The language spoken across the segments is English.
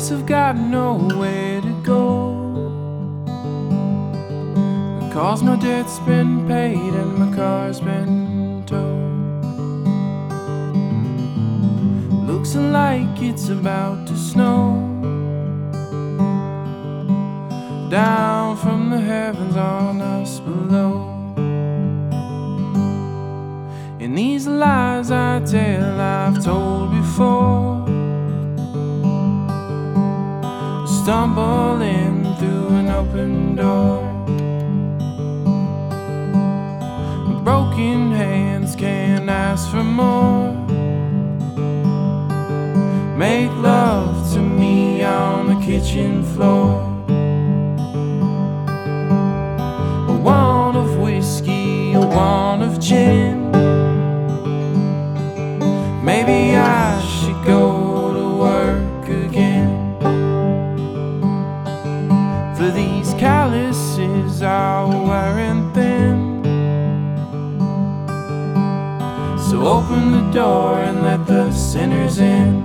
Guess I've got nowhere to go, cause my debt's been paid and my car's been towed. Looks like it's about to snow down from the heavens on us below. And these lies I tell I've told before, stumbling through an open door. Broken hands can't ask for more. Make love to me on the kitchen floor. A wand of whiskey, a wand of gin. Maybe I should go to work again, for these calluses are wearing thin. So open the door and let the sinners in.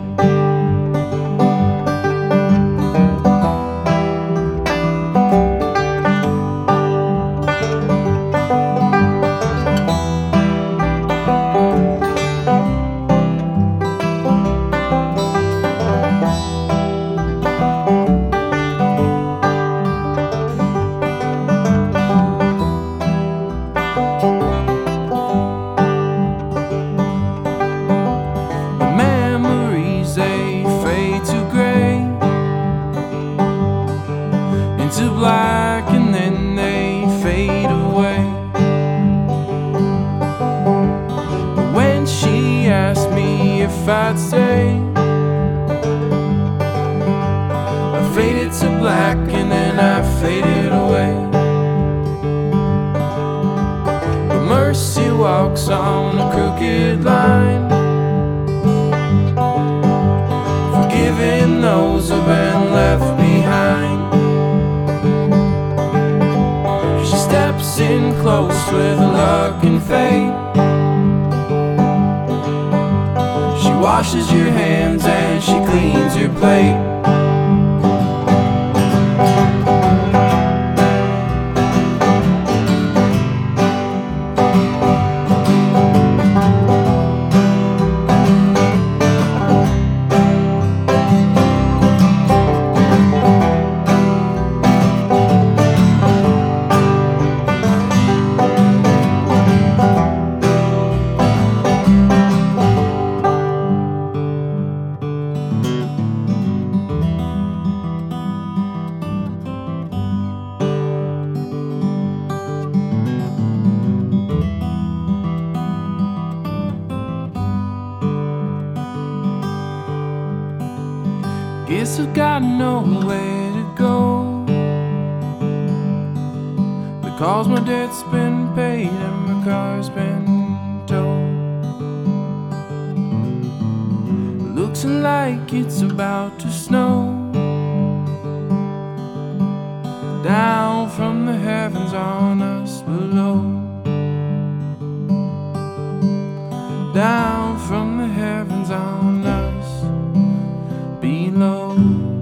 To black and then they fade away. When she asked me if I'd stay, I faded to black and then I faded away. But mercy walks on a crooked line, forgiving those who've been left behind. Steps in close with luck and fate. She washes your hands and she cleans your plate. Guess I've got nowhere to go, because my debt's been paid and my car's been towed. Looks like it's about to snow down from the heavens on us below. Down from the heavens on us below.